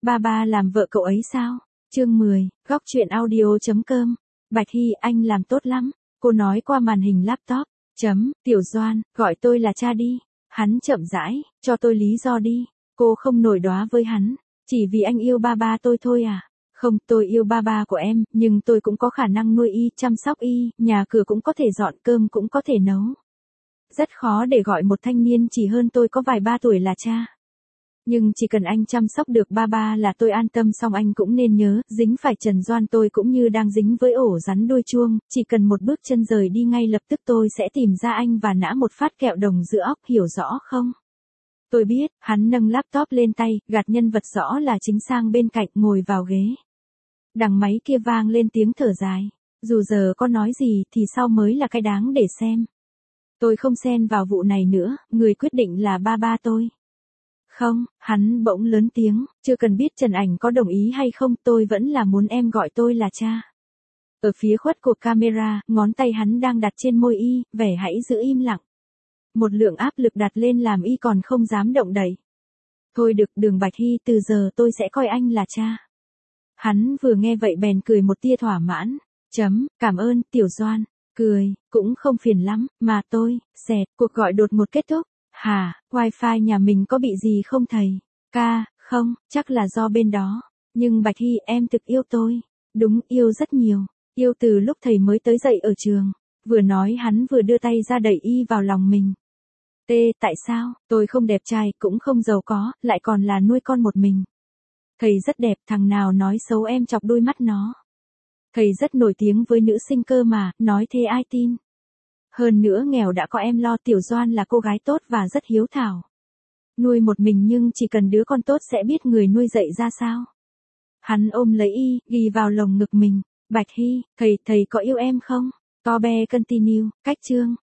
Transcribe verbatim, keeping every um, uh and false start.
Ba ba làm vợ cậu ấy sao? Chương mười, góc truyện audio chấm com. Bạch Hy, anh làm tốt lắm. Cô nói qua màn hình laptop. Chấm, Tiểu Doan, gọi tôi là cha đi. Hắn chậm rãi, cho tôi lý do đi. Cô không nổi đoá với hắn. Chỉ vì anh yêu ba ba tôi thôi à? Không, tôi yêu ba ba của em, nhưng tôi cũng có khả năng nuôi y, chăm sóc y, nhà cửa cũng có thể dọn, cơm cũng có thể nấu. Rất khó để gọi một thanh niên chỉ hơn tôi có vài ba tuổi là cha. Nhưng chỉ cần anh chăm sóc được ba ba là tôi an tâm. Xong anh cũng nên nhớ, dính phải Trần Doan tôi cũng như đang dính với ổ rắn đuôi chuông, chỉ cần một bước chân rời đi ngay lập tức tôi sẽ tìm ra anh và nã một phát kẹo đồng giữa óc, hiểu rõ không? Tôi biết. Hắn nâng laptop lên tay, gạt nhân vật rõ là Chính sang bên cạnh, ngồi vào ghế. Đằng máy kia vang lên tiếng thở dài. Dù giờ có nói gì thì sau mới là cái đáng để xem. Tôi không xen vào vụ này nữa, người quyết định là ba ba tôi. Không, hắn bỗng lớn tiếng, chưa cần biết Trần Ảnh có đồng ý hay không, tôi vẫn là muốn em gọi tôi là cha. Ở phía khuất của camera, ngón tay hắn đang đặt trên môi y, vẻ hãy giữ im lặng. Một lượng áp lực đặt lên làm y còn không dám động đậy. Thôi được, Đường Bạch Hy, từ giờ tôi sẽ coi anh là cha. Hắn vừa nghe vậy bèn cười một tia thỏa mãn. Chấm, cảm ơn, Tiểu Doan. Cười, cũng không phiền lắm, mà tôi, xẹt, cuộc gọi đột ngột kết thúc. Hả, wifi nhà mình có bị gì không thầy? Ca, không, chắc là do bên đó. Nhưng Bạch Hy, em thực yêu tôi. Đúng, yêu rất nhiều. Yêu từ lúc thầy mới tới dậy ở trường. Vừa nói hắn vừa đưa tay ra đẩy y vào lòng mình. T, tại sao, tôi không đẹp trai, cũng không giàu có, lại còn là nuôi con một mình. Thầy rất đẹp, thằng nào nói xấu em chọc đôi mắt nó. Thầy rất nổi tiếng với nữ sinh cơ mà, nói thế ai tin. Hơn nữa nghèo đã có em lo. Tiểu Doan là cô gái tốt và rất hiếu thảo. Nuôi một mình nhưng chỉ cần đứa con tốt sẽ biết người nuôi dạy ra sao. Hắn ôm lấy y, ghi vào lồng ngực mình. Bạch Hy, thầy, thầy có yêu em không? To be continue, cách chương.